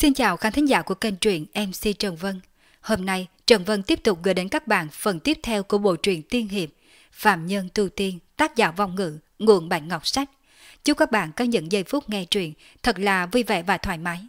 Xin chào khán thính giả của kênh truyện MC Trần Vân. Hôm nay Trần Vân tiếp tục gửi đến các bạn phần tiếp theo của bộ truyện tiên hiệp Phạm Nhân Tu Tiên, tác giả Vong Ngữ, nguồn Bạch Ngọc Sách. Chúc các bạn có những giây phút nghe truyện thật là vui vẻ và thoải mái.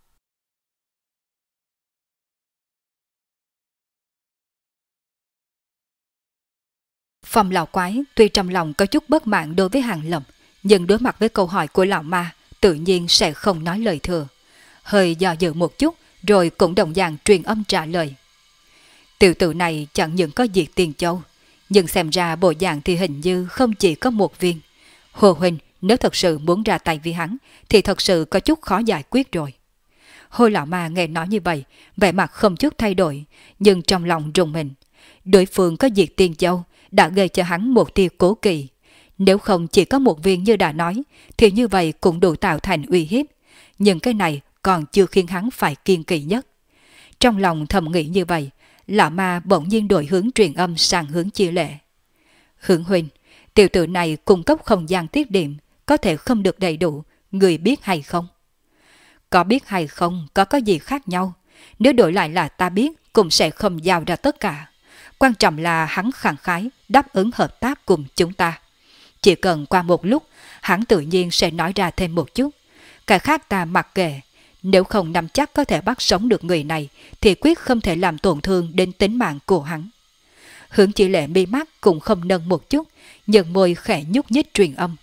Phong lão quái tuy trong lòng có chút bất mãn đối với Hàng Lập, nhưng đối mặt với câu hỏi của lão ma tự nhiên sẽ không nói lời thừa. Hơi do dự một chút rồi cũng đồng dạng truyền âm trả lời. Tiểu tử này chẳng những có diệt Tiền Châu, nhưng xem ra bộ dạng thì hình như không chỉ có một viên. Hồ huynh nếu thật sự muốn ra tay với hắn thì thật sự có chút khó giải quyết rồi. Hồ lão ma nghe nói như vậy, vẻ mặt không chút thay đổi, nhưng trong lòng rùng mình. Đối phương có diệt Tiền Châu đã gây cho hắn một tia cố kỵ. Nếu không chỉ có một viên như đã nói thì như vậy cũng đủ tạo thành uy hiếp. Nhưng cái này còn chưa khiến hắn phải kiên kỵ nhất. Trong lòng thầm nghĩ như vậy, lão ma bỗng nhiên đổi hướng truyền âm sang hướng Chia Lệ. Hướng huynh, tiểu tử này cung cấp không gian tiết điểm, có thể không được đầy đủ, người biết hay không? Có biết hay không có gì khác nhau, nếu đổi lại là ta biết cũng sẽ không giao ra tất cả. Quan trọng là hắn khẳng khái đáp ứng hợp tác cùng chúng ta. Chỉ cần qua một lúc, hắn tự nhiên sẽ nói ra thêm một chút. Cái khác ta mặc kệ, nếu không nắm chắc có thể bắt sống được người này thì quyết không thể làm tổn thương đến tính mạng của hắn. Hướng Chỉ Lệ mi mắt cũng không nâng một chút, nhưng môi khẽ nhúc nhích truyền âm.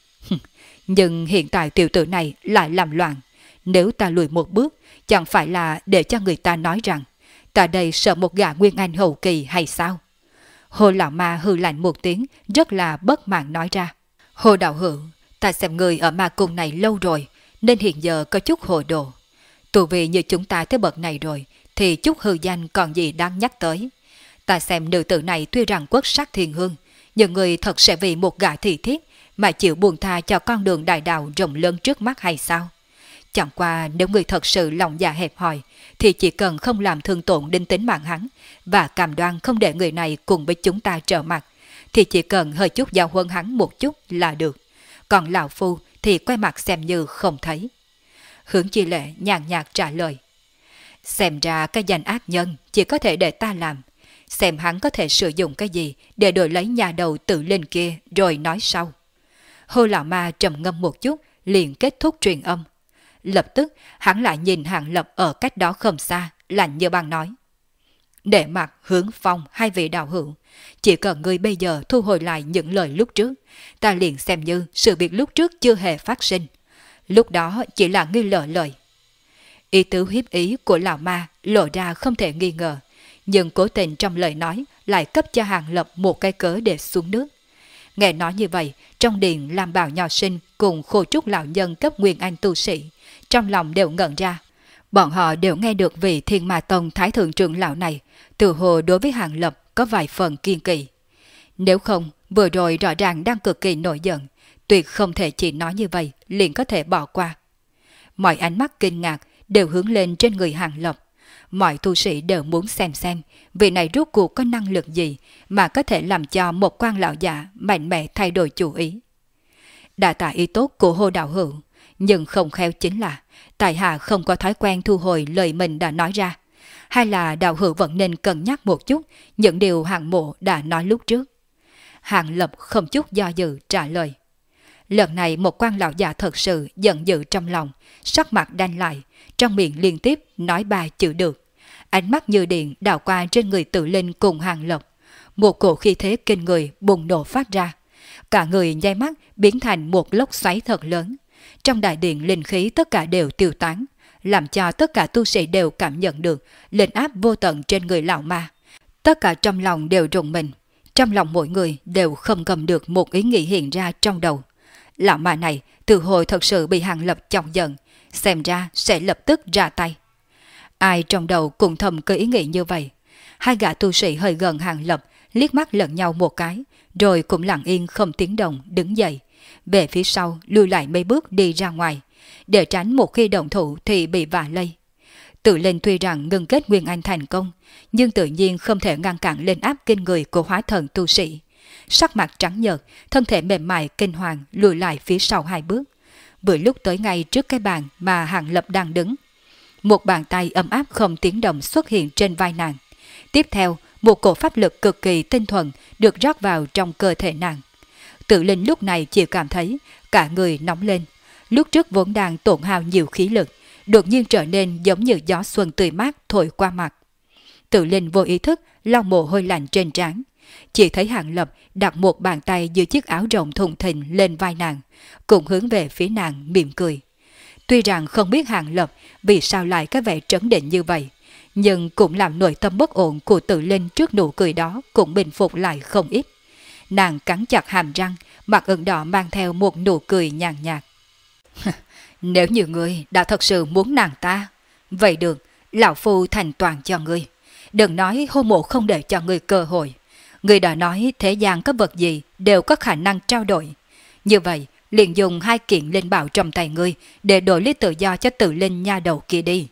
Nhưng hiện tại tiểu tử này lại làm loạn. Nếu ta lùi một bước, chẳng phải là để cho người ta nói rằng ta đây sợ một gã Nguyên Anh hậu kỳ hay sao? Hồ lão ma hừ lạnh một tiếng, rất là bất mãn nói ra. Hồ đạo hữu, ta xem người ở ma cung này lâu rồi, nên hiện giờ có chút hồ đồ. Tù vì như chúng ta tới bậc này rồi, thì chút hư danh còn gì đáng nhắc tới. Ta xem nữ tử này tuy rằng quốc sắc thiên hương, nhưng người thật sẽ vì một gã thị thiếp mà chịu buông tha cho con đường đại đạo rộng lớn trước mắt hay sao? Chẳng qua nếu người thật sự lòng dạ hẹp hòi, thì chỉ cần không làm thương tổn đến tính mạng hắn và cam đoan không để người này cùng với chúng ta trở mặt, thì chỉ cần hơi chút giao huân hắn một chút là được. Còn lão phu thì quay mặt xem như không thấy. Hướng Chi Lệ nhàn nhạt trả lời. Xem ra cái danh ác nhân chỉ có thể để ta làm. Xem hắn có thể sử dụng cái gì để đổi lấy nhà đầu tự lên kia rồi nói sau. Hồ lão ma trầm ngâm một chút liền kết thúc truyền âm. Lập tức hắn lại nhìn Hàng Lập ở cách đó không xa, lạnh như băng nói. Để mặc Hướng Phong hai vị đạo hữu, chỉ cần ngươi bây giờ thu hồi lại những lời lúc trước, ta liền xem như sự việc lúc trước chưa hề phát sinh. Lúc đó chỉ là ngươi lỡ lời. Ý tứ hiếp ý của lão ma lộ ra không thể nghi ngờ, nhưng cố tình trong lời nói lại cấp cho Hàng Lập một cái cớ để xuống nước. Nghe nói như vậy, trong điện Lam Bảo nho sinh cùng Khô Trúc lão nhân cấp Nguyên Anh tu sĩ, trong lòng đều ngẩn ra. Bọn họ đều nghe được vị Thiên Ma Tông Thái Thượng trưởng lão này, từ hồ đối với Hàng Lập có vài phần kiên kỵ. Nếu không, vừa rồi rõ ràng đang cực kỳ nổi giận, tuyệt không thể chỉ nói như vậy liền có thể bỏ qua. Mọi ánh mắt kinh ngạc đều hướng lên trên người Hàng Lập. Mọi tu sĩ đều muốn xem vị này rốt cuộc có năng lực gì mà có thể làm cho một quan lão già mạnh mẽ thay đổi chủ ý. Đã tạ ý tốt của Hồ đạo hữu, nhưng không khéo chính là tại hạ không có thói quen thu hồi lời mình đã nói ra. Hay là đạo hữu vẫn nên cân nhắc một chút những điều Hàng mộ đã nói lúc trước. Hàng Lập không chút do dự trả lời. Lần này một quan lão già thật sự giận dữ trong lòng, sắc mặt đanh lại, trong miệng liên tiếp nói ba chữ được. Ánh mắt như điện đảo qua trên người Tự Linh cùng Hàng Lập. Một cổ khí thế kinh người bùng nổ phát ra. Cả người nháy mắt biến thành một lốc xoáy thật lớn. Trong đại điện linh khí tất cả đều tiêu tán, làm cho tất cả tu sĩ đều cảm nhận được linh áp vô tận trên người lão ma. Tất cả trong lòng đều rùng mình. Trong lòng mỗi người đều không cầm được một ý nghĩ hiện ra trong đầu. Lão ma này từ hồi thật sự bị Hàng Lập chọc giận, xem ra sẽ lập tức ra tay. Ai trong đầu cũng thầm có ý nghĩ như vậy. Hai gã tu sĩ hơi gần Hàng Lập liếc mắt lẫn nhau một cái, rồi cũng lặng yên không tiếng động đứng dậy, về phía sau lùi lại mấy bước đi ra ngoài, để tránh một khi động thủ thì bị vạ lây. Tự Linh tuy rằng ngưng kết Nguyên Anh thành công, nhưng tự nhiên không thể ngăn cản lên áp kinh người của hóa thần tu sĩ. Sắc mặt trắng nhợt, thân thể mềm mại kinh hoàng lùi lại phía sau hai bước. Vừa lúc tới ngay trước cái bàn mà Hàng Lập đang đứng. một bàn tay ấm áp không tiếng động xuất hiện trên vai nàng. Tiếp theo, một cổ pháp lực cực kỳ tinh thuần được rót vào trong cơ thể nàng. Tự Linh lúc này chỉ cảm thấy cả người nóng lên. Lúc trước vốn đang tổn hao nhiều khí lực, đột nhiên trở nên giống như gió xuân tươi mát thổi qua mặt. Tự Linh vô ý thức lau mồ hôi lạnh trên trán. Chỉ thấy Hàng Lập đặt một bàn tay dưới chiếc áo rộng thùng thình lên vai nàng, cùng hướng về phía nàng mỉm cười. Tuy rằng không biết Hàng Lập vì sao lại có vẻ trấn định như vậy, nhưng cũng làm nội tâm bất ổn của Tự Linh trước nụ cười đó cũng bình phục lại không ít. Nàng cắn chặt hàm răng, mặt ửng đỏ mang theo một nụ cười nhàn nhạt. Nếu như ngươi đã thật sự muốn nàng ta, vậy được, lão phu thành toàn cho ngươi. Đừng nói hô mộ không để cho ngươi cơ hội. Ngươi đã nói thế gian có vật gì đều có khả năng trao đổi. Như vậy, liền dùng 2 kiện linh bảo trong tay ngươi để đổi lấy tự do cho Tự Linh nha đầu kia đi.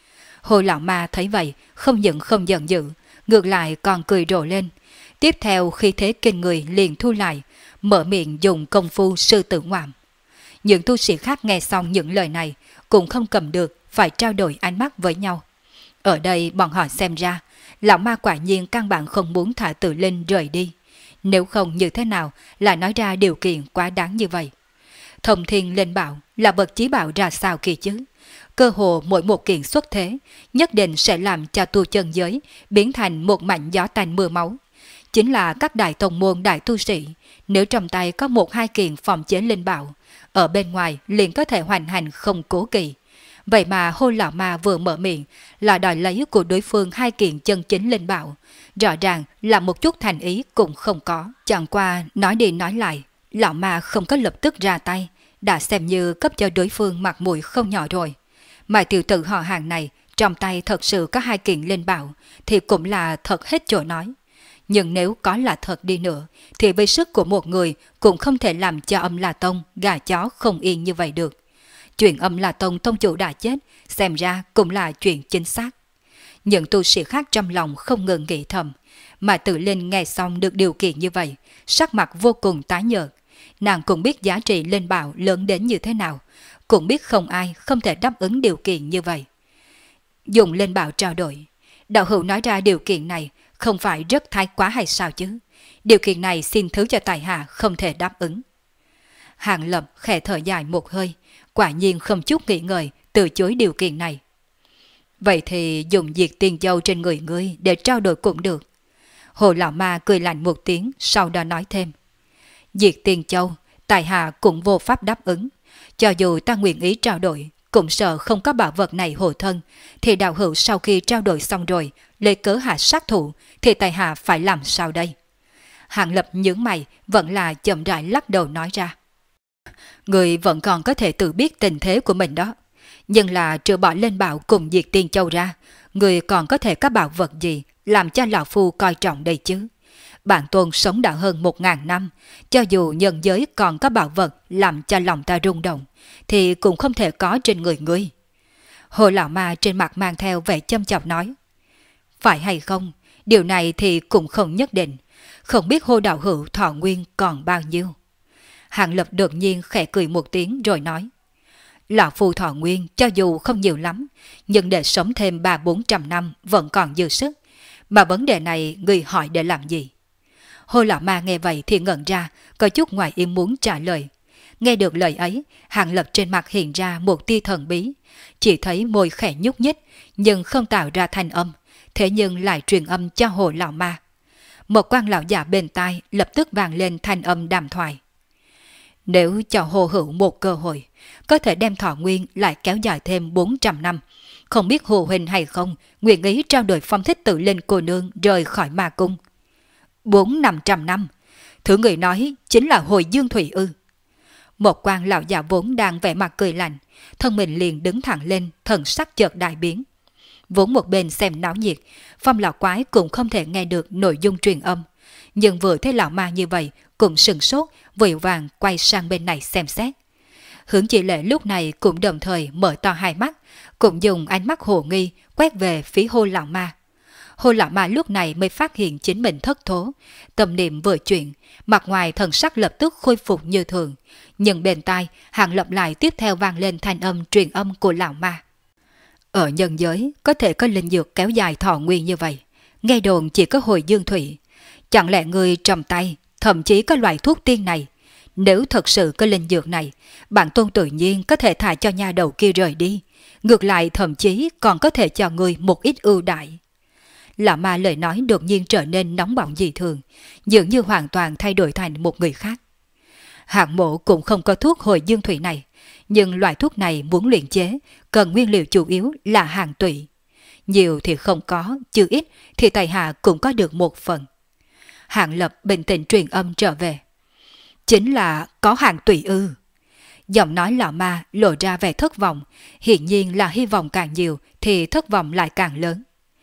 Hồ lão ma thấy vậy, không những không giận dữ, ngược lại còn cười rộ lên. Tiếp theo khi thế kinh người liền thu lại, mở miệng dùng công phu sư tử ngoạm. Những tu sĩ khác nghe xong những lời này cũng không cầm được, phải trao đổi ánh mắt với nhau. Ở đây bọn họ xem ra, lão ma quả nhiên căn bản không muốn thả Tự Linh rời đi. Nếu không như thế nào lại nói ra điều kiện quá đáng như vậy. Thông thiên linh bảo là vật chí bảo ra sao kỳ chứ? Cơ hồ mỗi một kiện xuất thế, nhất định sẽ làm cho tu chân giới biến thành một mảnh gió tanh mưa máu. Chính là các đại tông môn đại tu sĩ, nếu trong tay có 1-2 kiện phòng chế linh bảo, ở bên ngoài liền có thể hoành hành không cố kỵ. Vậy mà Hôi lão ma vừa mở miệng là đòi lấy của đối phương 2 kiện chân chính linh bảo, rõ ràng là một chút thành ý cũng không có. Chẳng qua nói đi nói lại, lão ma không có lập tức ra tay, đã xem như cấp cho đối phương mặt mũi không nhỏ rồi. Mà tiểu tử họ Hàng này trong tay thật sự có 2 kiện linh bảo thì cũng là thật hết chỗ nói. Nhưng nếu có là thật đi nữa thì với sức của một người cũng không thể làm cho Âm La Tông gà chó không yên như vậy được. Chuyện Âm La Tông tông chủ đã chết xem ra cũng là chuyện chính xác. Những tu sĩ khác trong lòng không ngừng nghĩ thầm, mà Tự Linh nghe xong được điều kiện như vậy, sắc mặt vô cùng tái nhợt. Nàng cũng biết giá trị linh bảo lớn đến như thế nào, cũng biết không ai không thể đáp ứng điều kiện như vậy. Dùng linh bảo trao đổi, đạo hữu nói ra điều kiện này không phải rất thái quá hay sao chứ? Điều kiện này xin thứ cho tại hạ không thể đáp ứng. Hàng Lập khẽ thở dài một hơi, quả nhiên không chút nghĩ ngợi từ chối điều kiện này. Vậy thì dùng diệt tiên châu trên người ngươi để trao đổi cũng được. Hồ lão ma cười lạnh một tiếng, sau đó nói thêm. Diệt tiên châu, tại hạ cũng vô pháp đáp ứng. Cho dù ta nguyện ý trao đổi, cũng sợ không có bảo vật này hộ thân, thì đạo hữu sau khi trao đổi xong rồi, lấy cớ hạ sát thủ, thì tại hạ phải làm sao đây? Hàng Lập nhướng mày, vẫn là chậm rãi lắc đầu nói ra. Người vẫn còn có thể tự biết tình thế của mình đó. Nhưng là trừ bỏ lên bảo cùng diệt tiên châu ra, người còn có thể có bảo vật gì làm cho lão phu coi trọng đây chứ? Bản tôn sống đã hơn 1000 năm, cho dù nhân giới còn có bảo vật làm cho lòng ta rung động, thì cũng không thể có trên người ngươi. Hồ lão ma trên mặt mang theo vẻ châm chọc nói. Phải hay không? Điều này thì cũng không nhất định. Không biết Hồ đạo hữu thọ nguyên còn bao nhiêu? Hàng Lập đột nhiên khẽ cười một tiếng rồi nói. Lão phu thọ nguyên cho dù không nhiều lắm, nhưng để sống thêm 300-400 năm vẫn còn dư sức. Mà vấn đề này người hỏi để làm gì? Hồ lão ma nghe vậy thì ngẩn ra, có chút ngoài ý muốn trả lời. Nghe được lời ấy, Hàng Lập trên mặt hiện ra một tia thần bí, chỉ thấy môi khẽ nhúc nhích, nhưng không tạo ra thanh âm, thế nhưng lại truyền âm cho Hồ lão ma. Một quan lão già bên tai lập tức vang lên thanh âm đàm thoại. Nếu cho Hồ hữu một cơ hội, có thể đem thọ nguyên lại kéo dài thêm 400 năm, không biết Hồ huynh hay không nguyện ý trao đổi phong thích Tự Linh cô nương rời khỏi ma cung. 400-500 năm, thứ người nói chính là Hồi Dương Thủy ư? Một quan lão già vốn đang vẻ mặt cười lạnh, thân mình liền đứng thẳng lên, thần sắc chợt đại biến. Vốn một bên xem náo nhiệt, Phong lão quái cũng không thể nghe được nội dung truyền âm, nhưng vừa thấy lão ma như vậy cũng sừng sốt, vội vàng quay sang bên này xem xét. Hướng Chỉ Lệ lúc này cũng đồng thời mở to hai mắt, cũng dùng ánh mắt hồ nghi quét về phía Hồ lão ma. Hồ lão ma lúc này mới phát hiện chính mình thất thố, tâm niệm vừa chuyển, mặt ngoài thần sắc lập tức khôi phục như thường, nhưng bên tai Hàng Lập lại tiếp theo vang lên thanh âm truyền âm của lão ma. Ở nhân giới có thể có linh dược kéo dài thọ nguyên như vậy, nghe đồn chỉ có hồi dương thủy. Chẳng lẽ người trầm tay thậm chí có loại thuốc tiên này? Nếu thật sự có linh dược này, bản tôn tự nhiên có thể thả cho nha đầu kia rời đi. Ngược lại thậm chí còn có thể cho người một ít ưu đại. Lão ma lời nói đột nhiên trở nên nóng bỏng dị thường, dường như hoàn toàn thay đổi thành một người khác. Hạng Mộ cũng không có thuốc hồi dương thủy này, nhưng loại thuốc này muốn luyện chế cần nguyên liệu chủ yếu là hàng tụy. Nhiều thì không có, chứ ít thì tài hạ cũng có được một phần. Hạng Lập bình tĩnh truyền âm trở về. Chính là có hàng tụy ư? Giọng nói lão ma lộ ra vẻ thất vọng, hiển nhiên là hy vọng càng nhiều thì thất vọng lại càng lớn.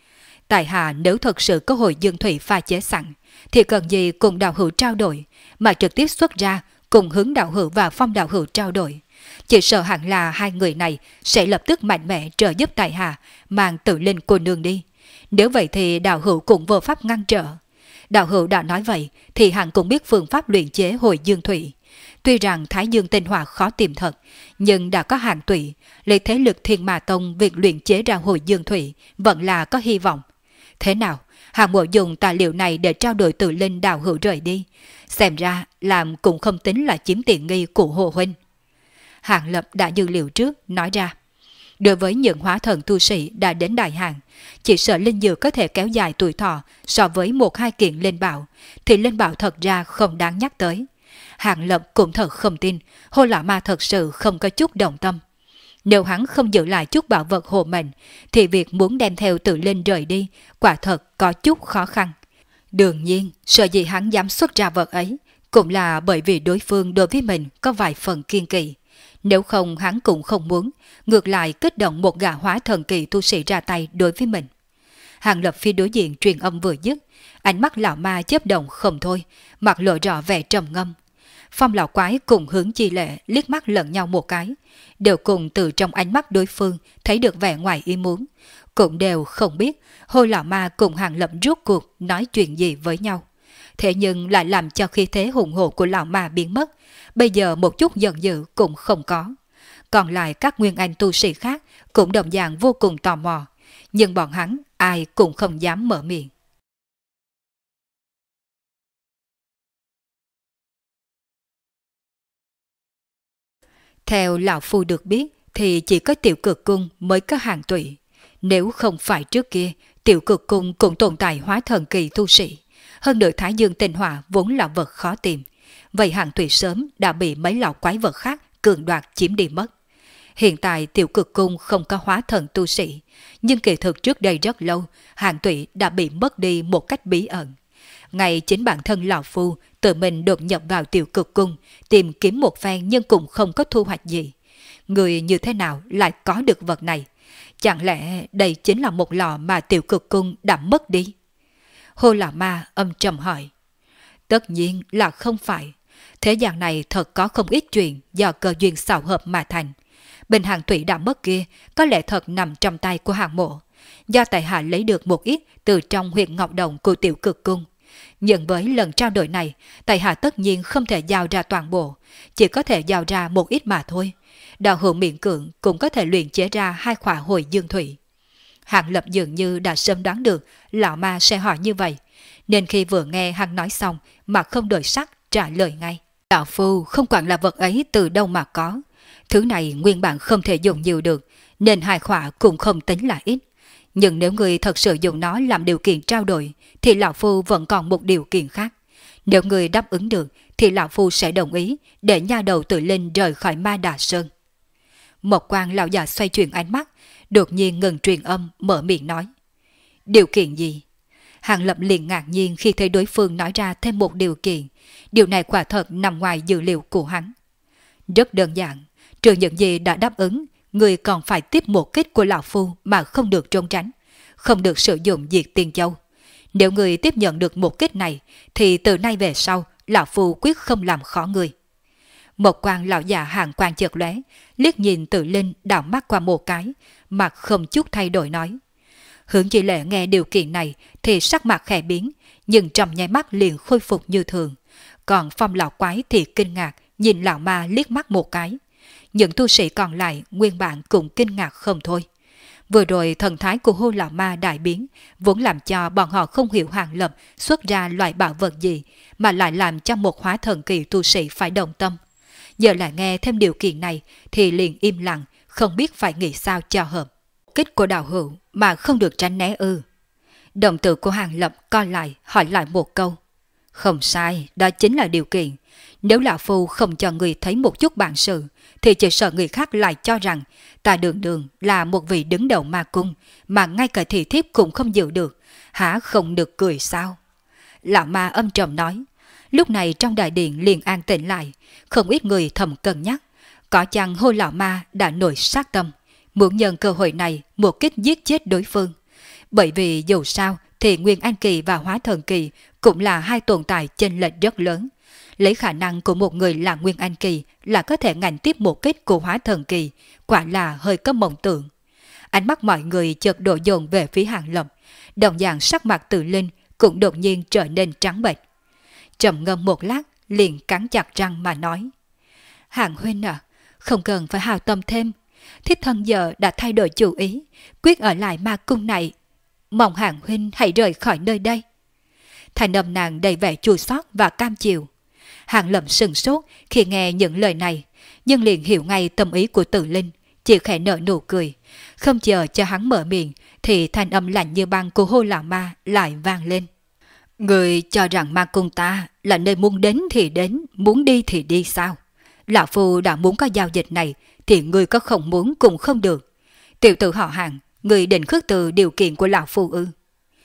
Tại hạ nếu thật sự có hồi dương thủy pha chế sẵn, thì cần gì cùng đạo hữu trao đổi, mà trực tiếp xuất ra cùng Hướng đạo hữu và Phong đạo hữu trao đổi. Chỉ sợ hẳn là hai người này sẽ lập tức mạnh mẽ trợ giúp tại hạ mang Tử Linh cô nương đi. Nếu vậy thì đạo hữu cũng vô pháp ngăn trở. Đạo hữu đã nói vậy thì hẳn cũng biết phương pháp luyện chế hồi dương thủy. Tuy rằng Thái Dương tinh hỏa khó tìm thật, nhưng đã có hàng tụy, lấy thế lực Thiên Ma Tông việc luyện chế ra hồi dương thủy vẫn là có hy vọng. Thế nào, Hạng Mộ dùng tài liệu này để trao đổi Tử Linh đạo hữu rời đi, xem ra làm cũng không tính là chiếm tiện nghi của Hồ huynh. Hạng Lập đã dự liệu trước, nói ra. Đối với những hóa thần tu sĩ đã đến đại hàng, chỉ sợ linh dược có thể kéo dài tuổi thọ so với một hai kiện linh bảo, thì linh bảo thật ra không đáng nhắc tới. Hạng Lập cũng thật không tin, Hồ Lão Ma thật sự không có chút động tâm. Nếu hắn không giữ lại chút bảo vật hộ mệnh, thì việc muốn đem theo Tử Linh rời đi quả thật có chút khó khăn. Đương nhiên, sợ gì hắn dám xuất ra vật ấy, cũng là bởi vì đối phương đối với mình có vài phần kiên kỵ. Nếu không hắn cũng không muốn, ngược lại kích động một gã hóa thần kỳ tu sĩ ra tay đối với mình. Hàng Lập phía đối diện truyền âm vừa dứt, ánh mắt lão ma chớp động không thôi, mặt lộ rõ vẻ trầm ngâm. Phong lão quái cùng Hướng Chi Lệ liếc mắt lẫn nhau một cái, đều cùng từ trong ánh mắt đối phương thấy được vẻ ngoài ý muốn, cũng đều không biết Hồ lão ma cùng Hàng Lập rốt cuộc nói chuyện gì với nhau. Thế nhưng lại làm cho khí thế hùng hổ của lão ma biến mất, bây giờ một chút giận dữ cũng không có. Còn lại các nguyên anh tu sĩ khác cũng đồng dạng vô cùng tò mò, nhưng bọn hắn ai cũng không dám mở miệng. Theo lão phu được biết thì chỉ có Tiểu Cực Cung mới có hàng tụy. Nếu không phải trước kia, Tiểu Cực Cung cũng tồn tại hóa thần kỳ tu sĩ. Hơn nữa Thái Dương tinh hỏa vốn là vật khó tìm. Vậy hàng tụy sớm đã bị mấy lão quái vật khác cường đoạt chiếm đi mất. Hiện tại Tiểu Cực Cung không có hóa thần tu sĩ, nhưng kỳ thực trước đây rất lâu, hàng tụy đã bị mất đi một cách bí ẩn. Ngay chính bản thân lão phu tự mình đột nhập vào Tiểu Cực Cung, tìm kiếm một phen nhưng cũng không có thu hoạch gì. Người như thế nào lại có được vật này? Chẳng lẽ đây chính là một lò mà Tiểu Cực Cung đã mất đi? Hồ Lão Ma âm trầm hỏi. Tất nhiên là không phải. Thế gian này thật có không ít chuyện do cơ duyên xảo hợp mà thành. Bình hàng tụy đã mất kia có lẽ thật nằm trong tay của Hạng Mộ. Do tại hạ lấy được một ít từ trong huyện Ngọc Đồng của Tiểu Cực Cung. Nhưng với lần trao đổi này, tại hạ tất nhiên không thể giao ra toàn bộ, chỉ có thể giao ra một ít mà thôi. Đạo hữu miễn cưỡng cũng có thể luyện chế ra 2 khỏa hồi dương thủy. Hạng Lập dường như đã sớm đoán được lão ma sẽ hỏi như vậy, nên khi vừa nghe hắn nói xong mà không đổi sắc trả lời ngay. Đạo phu không quản là vật ấy từ đâu mà có. Thứ này nguyên bản không thể dùng nhiều được, nên 2 khỏa cũng không tính là ít. Nhưng nếu người thật sự dùng nó làm điều kiện trao đổi, thì lão phu vẫn còn một điều kiện khác. Nếu người đáp ứng được, thì lão phu sẽ đồng ý để nha đầu Tử Linh rời khỏi Ma Đà Sơn. Một quan lão già xoay chuyển ánh mắt, đột nhiên ngừng truyền âm, mở miệng nói. Điều kiện gì? Hàng Lập liền ngạc nhiên khi thấy đối phương nói ra thêm một điều kiện. Điều này quả thật nằm ngoài dự liệu của hắn. Rất đơn giản, trừ những gì đã đáp ứng, người còn phải tiếp một kích của lão phu mà không được trốn tránh, không được sử dụng diệt tiên châu. Nếu người tiếp nhận được một kích này, thì từ nay về sau, lão phu quyết không làm khó người. Một quan lão già hàng quan chợt lóe, liếc nhìn Tử Linh đảo mắt qua một cái, mặt không chút thay đổi nói. Hướng Chi Lệ nghe điều kiện này thì sắc mặt khẽ biến, nhưng trong nháy mắt liền khôi phục như thường. Còn Phong lão quái thì kinh ngạc, nhìn lão ma liếc mắt một cái. Những tu sĩ còn lại nguyên bản cũng kinh ngạc không thôi. Vừa rồi thần thái của Hô Lão Ma đại biến, vốn làm cho bọn họ không hiểu Hàng Lập xuất ra loại bảo vật gì, mà lại làm cho một hóa thần kỳ tu sĩ phải đồng tâm. Giờ lại nghe thêm điều kiện này thì liền im lặng, không biết phải nghĩ sao cho hợp. Kích của đạo hữu mà không được tránh né ư? Đồng tử của Hàng Lập co lại hỏi lại một câu. Không sai, đó chính là điều kiện. Nếu lão phu không cho người thấy một chút bản sự, thì chỉ sợ người khác lại cho rằng ta đường đường là một vị đứng đầu ma cung, mà ngay cả thị thiếp cũng không giữ được, hả không được cười sao? Lão ma âm trầm nói. Lúc này trong đại điện liền an tĩnh lại, không ít người thầm cân nhắc. Có chăng Hô Lão Ma đã nổi sát tâm, muốn nhân cơ hội này một kích giết chết đối phương. Bởi vì dù sao thì Nguyên Anh Kỳ và Hóa Thần Kỳ cũng là hai tồn tại chênh lệch rất lớn. Lấy khả năng của một người là Nguyên Anh Kỳ là có thể ngạnh tiếp một kích của Hóa Thần Kỳ, quả là hơi có mộng tưởng. Ánh mắt mọi người chợt đổ dồn về phía Hàng Lập, đồng dạng sắc mặt Tự Linh cũng đột nhiên trở nên trắng bệch. Trầm ngâm một lát, liền cắn chặt răng mà nói. Hàng huynh à, không cần phải hào tâm thêm. Thiếp thân giờ đã thay đổi chủ ý, quyết ở lại ma cung này. Mong Hàng huynh hãy rời khỏi nơi đây. Thành âm nàng đầy vẻ chua xót và cam chịu. Hàng Lập sừng sốt khi nghe những lời này, nhưng liền hiểu ngay tâm ý của Tự Linh, chỉ khẽ nở nụ cười. Không chờ cho hắn mở miệng, thì thanh âm lạnh như băng của Hô Lão Ma lại vang lên. Người cho rằng ma cung ta là nơi muốn đến thì đến, muốn đi thì đi sao? Lão phu đã muốn có giao dịch này, thì người có không muốn cũng không được. Tiểu tử họ Hàng, người định khước từ điều kiện của lão phu ư?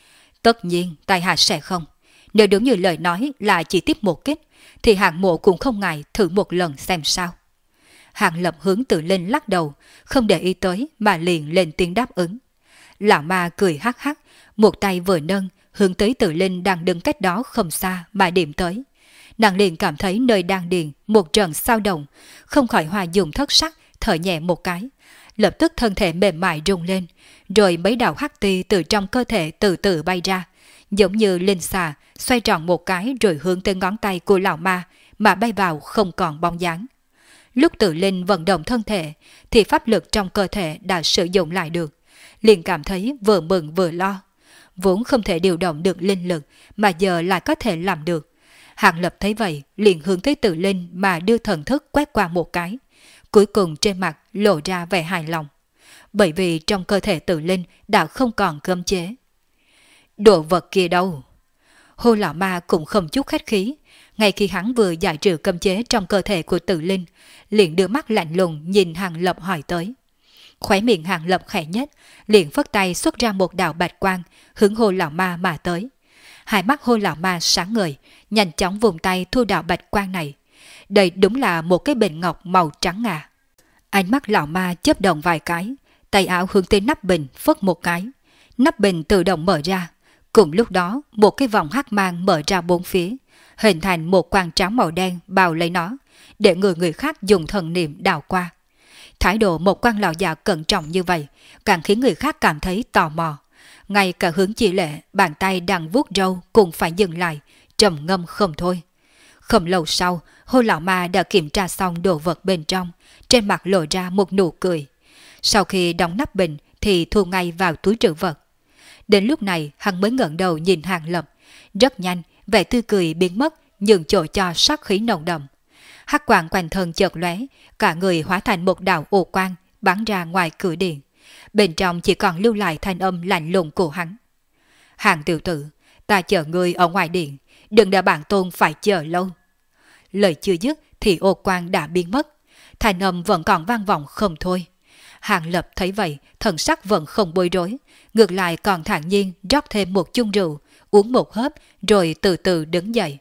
Tất nhiên, tại hạ sẽ không. Nếu đúng như lời nói là chỉ tiếp một kích, thì Hàng mộ cũng không ngại thử một lần xem sao. Hàng Lập hướng Tự Linh lắc đầu, không để ý tới mà liền lên tiếng đáp ứng. Lão ma cười hắc hắc, một tay vừa nâng, hướng tới Tự Linh đang đứng cách đó không xa mà điểm tới. Nàng liền cảm thấy nơi đang điền một trận sao động, không khỏi hòa dùng thất sắc, thở nhẹ một cái. Lập tức thân thể mềm mại rung lên, rồi mấy đạo hắc ti từ trong cơ thể từ từ bay ra, giống như linh xà xoay tròn một cái rồi hướng tới ngón tay của lão ma mà bay vào không còn bóng dáng. Lúc Tự Linh vận động thân thể thì pháp lực trong cơ thể đã sử dụng lại được, liền cảm thấy vừa mừng vừa lo. Vốn không thể điều động được linh lực mà giờ lại có thể làm được. Hàng Lập thấy vậy liền hướng tới Tự Linh mà đưa thần thức quét qua một cái. Cuối cùng trên mặt lộ ra vẻ hài lòng. Bởi vì trong cơ thể Tự Linh đã không còn cấm chế. Đồ vật kia đâu? Hô Lão Ma cũng không chút khách khí. Ngay khi hắn vừa giải trừ cấm chế trong cơ thể của Tự Linh, liền đưa mắt lạnh lùng nhìn Hàng Lập hỏi tới. Khóe miệng Hàng Lập khẽ nhất, liền phất tay xuất ra một đạo bạch quang, hướng Hô Lão Ma mà tới. Hai mắt Hô Lão Ma sáng ngời, nhanh chóng vùng tay thu đạo bạch quang này. Đây đúng là một cái bình ngọc màu trắng ngà. Ánh mắt Lão Ma chớp động vài cái, tay áo hướng tới nắp bình phất một cái. Nắp bình tự động mở ra. Cùng lúc đó, một cái vòng hắc mang mở ra bốn phía, hình thành một quang trắng màu đen bao lấy nó, để người khác dùng thần niệm đào qua. Thái độ một quan lão già cẩn trọng như vậy, càng khiến người khác cảm thấy tò mò. Ngay cả Hướng Chi Lệ, bàn tay đang vuốt râu cũng phải dừng lại, trầm ngâm không thôi. Không lâu sau, Hô Lão Ma đã kiểm tra xong đồ vật bên trong, trên mặt lộ ra một nụ cười. Sau khi đóng nắp bình thì thu ngay vào túi trữ vật. Đến lúc này hắn mới ngẩng đầu nhìn Hàng Lập. Rất nhanh, vẻ tươi cười biến mất, nhường chỗ cho sát khí nồng đậm. Hắc quang quanh thân chợt lóe, cả người hóa thành một đạo ô quang bắn ra ngoài cửa điện. Bên trong chỉ còn lưu lại thanh âm lạnh lùng của hắn. Hàng tiểu tử, ta chờ ngươi ở ngoài điện, đừng để bản tôn phải chờ lâu. Lời chưa dứt thì ô quang đã biến mất, thanh âm vẫn còn vang vọng không thôi. Hàng Lập thấy vậy, thần sắc vẫn không bối rối, ngược lại còn thản nhiên rót thêm một chung rượu, uống một hớp rồi từ từ đứng dậy.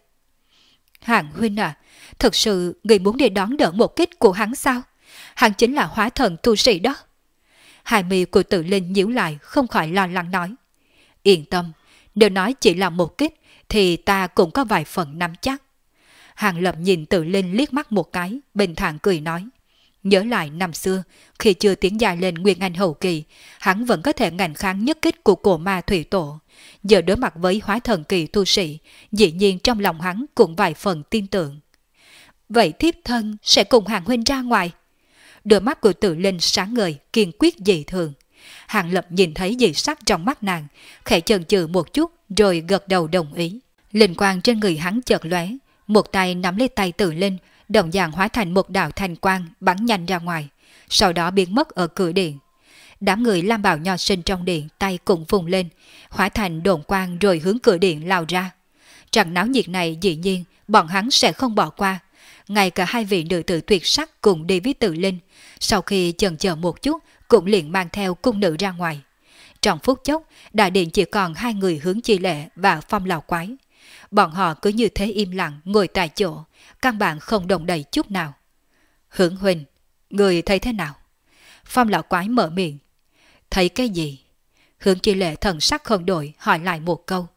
Hàng huynh à, thực sự người muốn đi đón đỡ một kích của hắn sao? Hắn chính là hóa thần tu sĩ đó. Hai mi của Tự Linh nhíu lại không khỏi lo lắng nói. Yên tâm, nếu nói chỉ là một kích thì ta cũng có vài phần nắm chắc. Hàng Lập nhìn Tự Linh liếc mắt một cái, bình thản cười nói. Nhớ lại năm xưa, khi chưa tiến dài lên Nguyên Anh hậu kỳ, hắn vẫn có thể ngạnh kháng nhất kích của cổ ma thủy tổ. Giờ đối mặt với hóa thần kỳ tu sĩ, dĩ nhiên trong lòng hắn cũng vài phần tin tưởng. Vậy thiếp thân sẽ cùng Hàng huynh ra ngoài. Đôi mắt của Tự Linh sáng ngời, kiên quyết dị thường. Hàng Lập nhìn thấy dị sắc trong mắt nàng, khẽ chần chừ một chút rồi gật đầu đồng ý. Linh quang trên người hắn chợt lóe, một tay nắm lấy tay Tự Linh, đồng dạng hóa thành một đạo thanh quang bắn nhanh ra ngoài, sau đó biến mất ở cửa điện. Đám người lam bào nho sinh trong điện tay cũng vùng lên, hóa thành đồn quang rồi hướng cửa điện lao ra. Trận náo nhiệt này dĩ nhiên bọn hắn sẽ không bỏ qua. Ngay cả hai vị nữ tử tuyệt sắc cùng đi với Tự Linh, sau khi chần chờ một chút cũng liền mang theo cung nữ ra ngoài. Trong phút chốc, đại điện chỉ còn hai người Hướng Chi Lệ và Phong Lão Quái. Bọn họ cứ như thế im lặng ngồi tại chỗ, căn bản không động đậy chút nào. Hướng huynh, người thấy thế nào? Phong Lão Quái mở miệng. Thấy cái gì? Hướng Chi Lệ thần sắc không đổi hỏi lại một câu.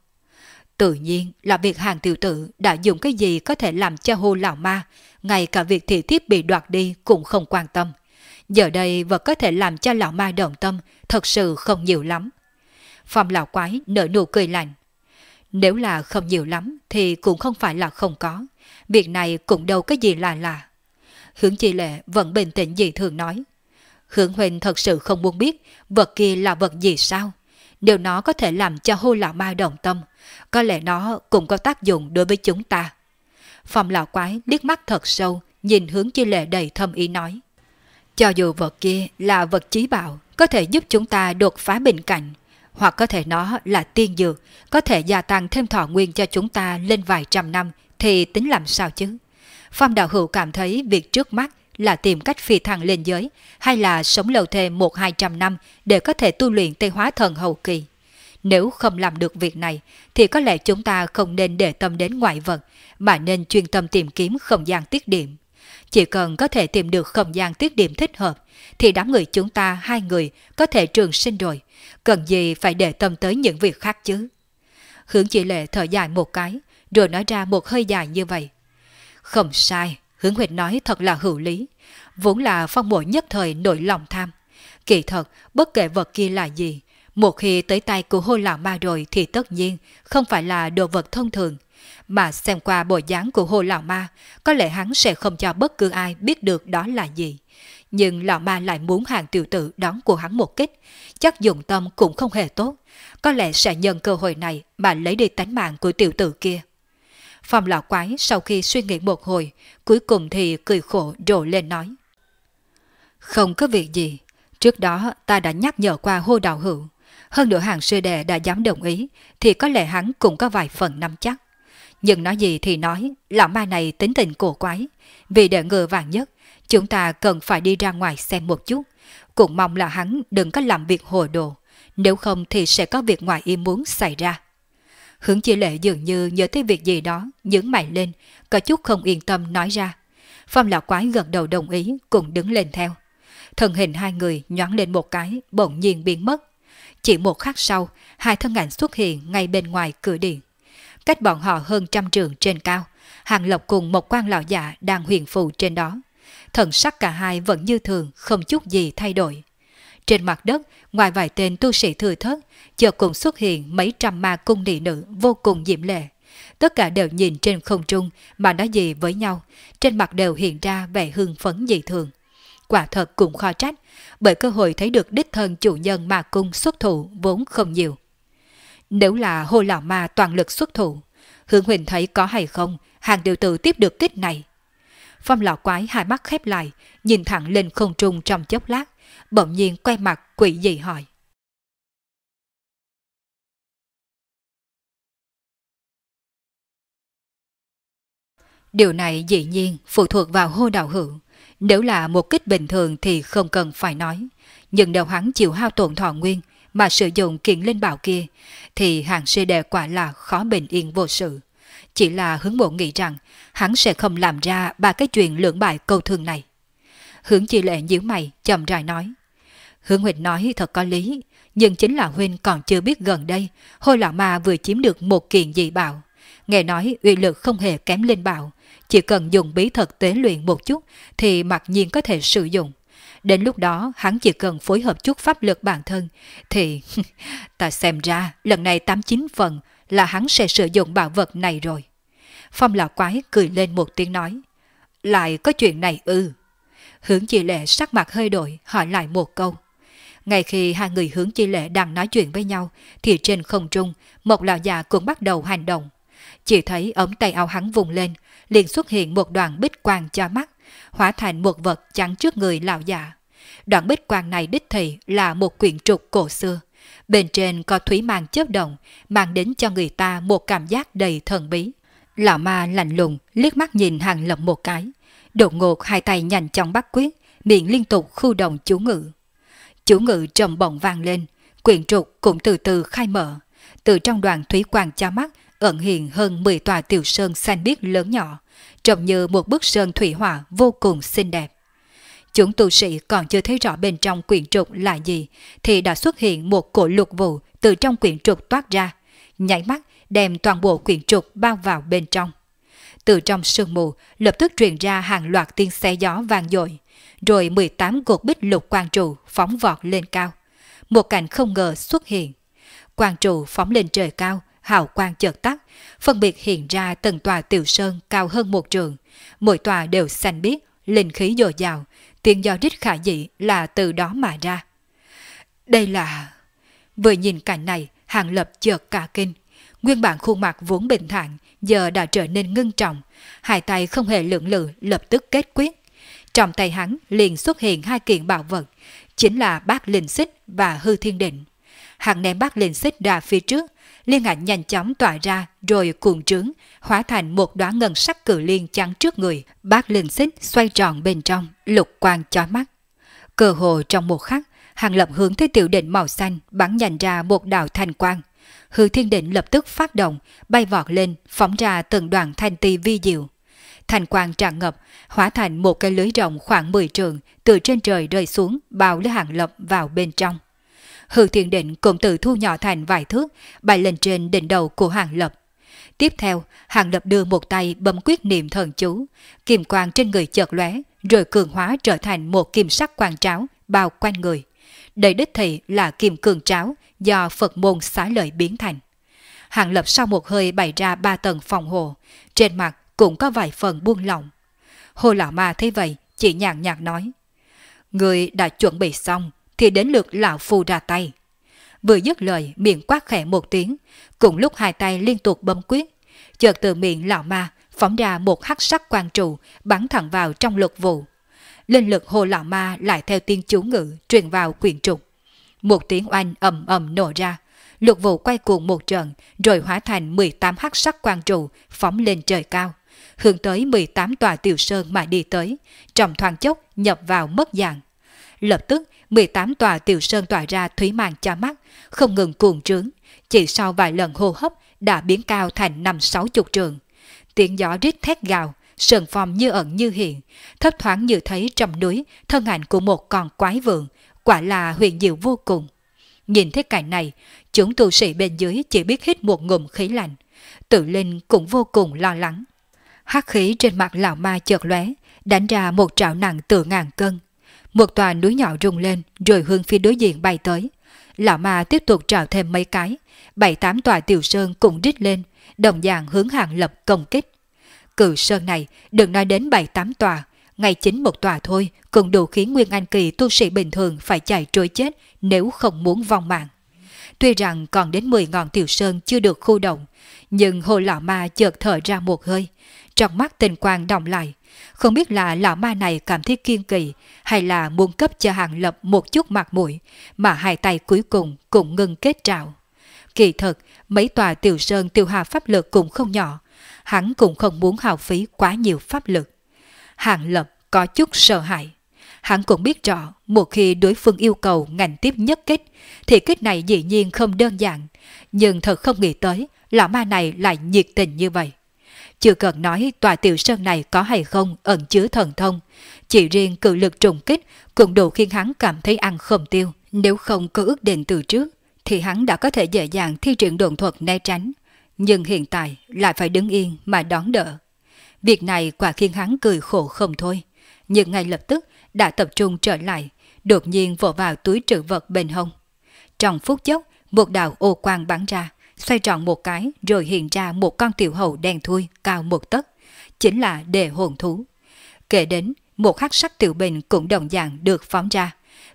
Tự nhiên là việc Hàng tiểu tử đã dùng cái gì có thể làm cho hô lão ma, ngay cả việc thị thiếp bị đoạt đi cũng không quan tâm. Giờ đây vật có thể làm cho lão ma động tâm thật sự không nhiều lắm. Phong Lão Quái nở nụ cười lạnh. Nếu là không nhiều lắm thì cũng không phải là không có. Việc này cũng đâu có gì là lạ. Hướng Chi Lệ vẫn bình tĩnh dị thường nói. Hướng huynh thật sự không muốn biết vật kia là vật gì sao? Nếu nó có thể làm cho hô lão ma động tâm, có lẽ nó cũng có tác dụng đối với chúng ta. Phong Lão Quái liếc mắt thật sâu, nhìn Hướng Chi Lệ đầy thâm ý nói. Cho dù vật kia là vật chí bảo, có thể giúp chúng ta đột phá bình cảnh, hoặc có thể nó là tiên dược, có thể gia tăng thêm thọ nguyên cho chúng ta lên vài trăm năm, thì tính làm sao chứ? Phong đạo hữu cảm thấy việc trước mắt là tìm cách phi thăng lên giới, hay là sống lâu thêm 100-200 năm để có thể tu luyện Tây Hóa Thần hậu kỳ? Nếu không làm được việc này, thì có lẽ chúng ta không nên để tâm đến ngoại vật, mà nên chuyên tâm tìm kiếm không gian tiết điểm. Chỉ cần có thể tìm được không gian tiết điểm thích hợp, thì đám người chúng ta hai người có thể trường sinh rồi, cần gì phải để tâm tới những việc khác chứ? Hướng Chi Lệ thở dài một cái, rồi nói ra một hơi dài như vậy. Không sai, Hướng huynh nói thật là hữu lý. Vốn là Phong Mộ nhất thời nổi lòng tham. Kỳ thật, bất kể vật kia là gì, một khi tới tay của hô lão ma rồi thì tất nhiên không phải là đồ vật thông thường. Mà xem qua bộ dáng của hô lão ma, có lẽ hắn sẽ không cho bất cứ ai biết được đó là gì. Nhưng lão ma lại muốn Hàng tiểu tử đón của hắn một kích, chắc dụng tâm cũng không hề tốt. Có lẽ sẽ nhân cơ hội này mà lấy đi tánh mạng của tiểu tử kia. Phong Lão Quái sau khi suy nghĩ một hồi, cuối cùng thì cười khổ rộ lên nói. Không có việc gì, trước đó ta đã nhắc nhở qua hô đạo hữu. Hơn nữa Hàng sư đệ đã dám đồng ý, thì có lẽ hắn cũng có vài phần nắm chắc. Nhưng nói gì thì nói, lão ma này tính tình cổ quái. Vì để ngừa vàng nhất, chúng ta cần phải đi ra ngoài xem một chút. Cũng mong là hắn đừng có làm việc hồ đồ, nếu không thì sẽ có việc ngoài ý muốn xảy ra. Hướng Chi Lệ dường như nhớ tới việc gì đó, nhướng mày lên, có chút không yên tâm nói ra. Phong Lão Quái gật đầu đồng ý, cùng đứng lên theo. Thân hình hai người nhoáng lên một cái, bỗng nhiên biến mất. Chỉ một khắc sau, hai thân ảnh xuất hiện ngay bên ngoài cửa điện. Cách bọn họ hơn 100 trượng trên cao, Hàng Lập cùng một quan lão già đang huyền phù trên đó. Thần sắc cả hai vẫn như thường, không chút gì thay đổi. Trên mặt đất, ngoài vài tên tu sĩ thừa thớt, chợt cùng xuất hiện mấy trăm ma cung nữ nữ vô cùng diễm lệ. Tất cả đều nhìn trên không trung mà nói gì với nhau, trên mặt đều hiện ra vẻ hưng phấn dị thường. Quả thật cũng khó trách, bởi cơ hội thấy được đích thân chủ nhân ma cung xuất thủ vốn không nhiều. Nếu là hô lão ma toàn lực xuất thủ, Hướng huynh thấy có hay không, Hàng tiểu tử tiếp được kích này? Phong Lão Quái hai mắt khép lại, nhìn thẳng lên không trung trong chốc lát, bỗng nhiên quay mặt quỷ dị hỏi. Điều này dĩ nhiên phụ thuộc vào hô đạo hữu. Nếu là một kích bình thường thì không cần phải nói. Nhưng nếu hắn chịu hao tổn thọ nguyên mà sử dụng kiện linh bảo kia, thì Hàng sư đệ quả là khó bình yên vô sự. Chỉ là Hướng Mộ nghĩ rằng hắn sẽ không làm ra ba cái chuyện lưỡng bại câu thương này. Hướng Chi Lệ nhíu mày chậm rãi nói. Hướng huynh nói thật có lý, nhưng chính là huynh còn chưa biết gần đây hôi lão ma vừa chiếm được một kiện dị bảo. Nghe nói uy lực không hề kém linh bảo, chỉ cần dùng bí thuật tế luyện một chút thì mặc nhiên có thể sử dụng. Đến lúc đó hắn chỉ cần phối hợp chút pháp lực bản thân thì ta xem ra lần này 89 phần là hắn sẽ sử dụng bảo vật này rồi. Phong Lão Quái cười lên một tiếng nói. Lại có chuyện này ư? Hướng Chi Lệ sắc mặt hơi đổi hỏi lại một câu. Ngay khi hai người hướng chi lệ đang nói chuyện với nhau, thì trên không trung, một lão già cũng bắt đầu hành động. Chỉ thấy ống tay áo hắn vùng lên, liền xuất hiện một đoạn bích quang cho mắt, hóa thành một vật chắn trước người lão già. Đoạn bích quang này đích thị là một quyển trục cổ xưa. Bên trên có thủy mang chớp động, mang đến cho người ta một cảm giác đầy thần bí. Lão ma lạnh lùng liếc mắt nhìn Hàng Lập một cái. Đột ngột hai tay nhanh chóng bắt quyết, miệng liên tục khu động chú ngữ. Chú ngữ trầm bổng vang lên, quyển trục cũng từ từ khai mở. Từ trong đoàn thủy quang cho mắt ẩn hiện hơn 10 tòa tiểu sơn xanh biếc lớn nhỏ, trông như một bức sơn thủy họa vô cùng xinh đẹp. Chúng tu sĩ còn chưa thấy rõ bên trong quyển trục là gì, thì đã xuất hiện một cổ lục vụ từ trong quyển trục toát ra, nháy mắt đem toàn bộ quyển trục bao vào bên trong. Từ trong sương mù lập tức truyền ra hàng loạt tiếng xé gió vang dội, rồi 18 cột bích lục quang trụ phóng vọt lên cao. Một cảnh không ngờ xuất hiện. Quang trụ phóng lên trời cao, hào quang chợt tắt, phân biệt hiện ra từng tòa tiểu sơn cao hơn một trượng, mỗi tòa đều xanh biếc, linh khí dồi dào, tiếng gió rít khả dĩ là từ đó mà ra. Đây là... Vừa nhìn cảnh này, Hàng Lập chợt cả kinh. Nguyên bản khuôn mặt vốn bình thản giờ đã trở nên ngưng trọng, hai tay không hề lưỡng lự lập tức kết quyết. Trong tay hắn liền xuất hiện hai kiện bảo vật, chính là bát linh xích và hư thiên định. Hắn ném bát linh xích ra phía trước, liên ảnh nhanh chóng tỏa ra rồi cuộn trướng, hóa thành một đóa ngân sắc cự liên chắn trước người. Bát linh xích xoay tròn bên trong, lục quang chói mắt. Cơ hồ trong một khắc, Hàng Lập hướng tới tiểu định màu xanh bắn nhanh ra một đạo thanh quang. Hư thiên định lập tức phát động, bay vọt lên, phóng ra từng đoàn thanh ti vi diệu. Thanh quang tràn ngập, hóa thành một cái lưới rộng khoảng 10 trượng từ trên trời rơi xuống, bao lấy Hàng Lập vào bên trong. Hư thiên định cũng tự thu nhỏ thành vài thước, bay lên trên đỉnh đầu của Hàng Lập. Tiếp theo, Hàng Lập đưa một tay bấm quyết niệm thần chú, kim quang trên người chợt lóe, rồi cường hóa trở thành một kim sắc quang tráo bao quanh người. Đây đích thị là kim cương tráo do Phật môn xá lợi biến thành. Hàng Lập sau một hơi bày ra 3 tầng phòng hộ, trên mặt cũng có vài phần buông lỏng. Hồ lão ma thấy vậy, chỉ nhàn nhạt nói: Người đã chuẩn bị xong thì đến lượt lão phu ra tay. Vừa dứt lời, miệng quát khẽ một tiếng, cùng lúc hai tay liên tục bấm quyết, chợt từ miệng lão ma phóng ra một hắc sắc quang trụ bắn thẳng vào trong lục vụ. Linh lực hồ lão ma lại theo tiếng chú ngữ truyền vào quyển trục. Một tiếng oanh ầm ầm nổ ra, lục vụ quay cuồng một trận, rồi hóa thành 18 hắc sắc quang trụ phóng lên trời cao, hướng tới 18 tòa tiểu sơn mà đi tới, trong thoáng chốc nhập vào mất dạng. Lập tức 18 tòa tiểu sơn tỏa ra thúy mang cho mắt, không ngừng cuồng trướng, chỉ sau vài lần hô hấp đã biến cao thành 50-60 trượng. Tiếng gió rít thét gào, sơn phong như ẩn như hiện, thấp thoáng như thấy trong núi thân ảnh của một con quái vượn, quả là huyền diệu vô cùng. Nhìn thấy cảnh này, chúng tu sĩ bên dưới chỉ biết hít một ngụm khí lạnh. Tự Linh cũng vô cùng lo lắng. Hắc khí trên mặt lão ma chợt lóe, đánh ra một trảo nặng từ ngàn cân. Một tòa núi nhỏ rung lên rồi hướng phía đối diện bay tới. Lão ma tiếp tục trảo thêm mấy cái, 7-8 tòa tiểu sơn cũng rít lên, đồng dạng hướng Hàng Lập công kích. Cự sơn này đừng nói đến 7-8 tòa, ngay chính một tòa thôi cũng đủ khiến Nguyên Anh kỳ tu sĩ bình thường phải chạy trối chết nếu không muốn vong mạng. Tuy rằng còn đến 10 ngọn tiểu sơn chưa được khu động, nhưng hồ lão ma chợt thở ra một hơi, trong mắt tình quang đọng lại. Không biết là lão ma này cảm thấy kiên kỳ hay là muốn cấp cho Hàng Lập một chút mặt mũi, mà hai tay cuối cùng cũng ngưng kết trảo. Kỳ thực, mấy tòa tiểu sơn tiêu hao pháp lực cũng không nhỏ, hắn cũng không muốn hao phí quá nhiều pháp lực. Hàng Lập có chút sợ hãi. Hắn cũng biết rõ, một khi đối phương yêu cầu ngành tiếp nhất kích, thì kích này dĩ nhiên không đơn giản, nhưng thật không nghĩ tới, lão ma này lại nhiệt tình như vậy. Chưa cần nói tòa tiểu sơn này có hay không ẩn chứa thần thông, chỉ riêng cự lực trùng kích cũng đủ khiến hắn cảm thấy ăn không tiêu. Nếu không có ước định từ trước, thì hắn đã có thể dễ dàng thi triển độn thuật né tránh, nhưng hiện tại lại phải đứng yên mà đón đỡ. Việc này quả khiến hắn cười khổ không thôi, nhưng ngay lập tức đã tập trung trở lại, đột nhiên vỗ vào túi trữ vật bên hông. Trong phút chốc, một đạo ô quang bắn ra, xoay tròn một cái rồi hiện ra một con tiểu hầu đen thui cao 1 tấc, chính là đề hồn thú. Kể đến, một hắc sắc tiểu bình cũng đồng dạng được phóng ra,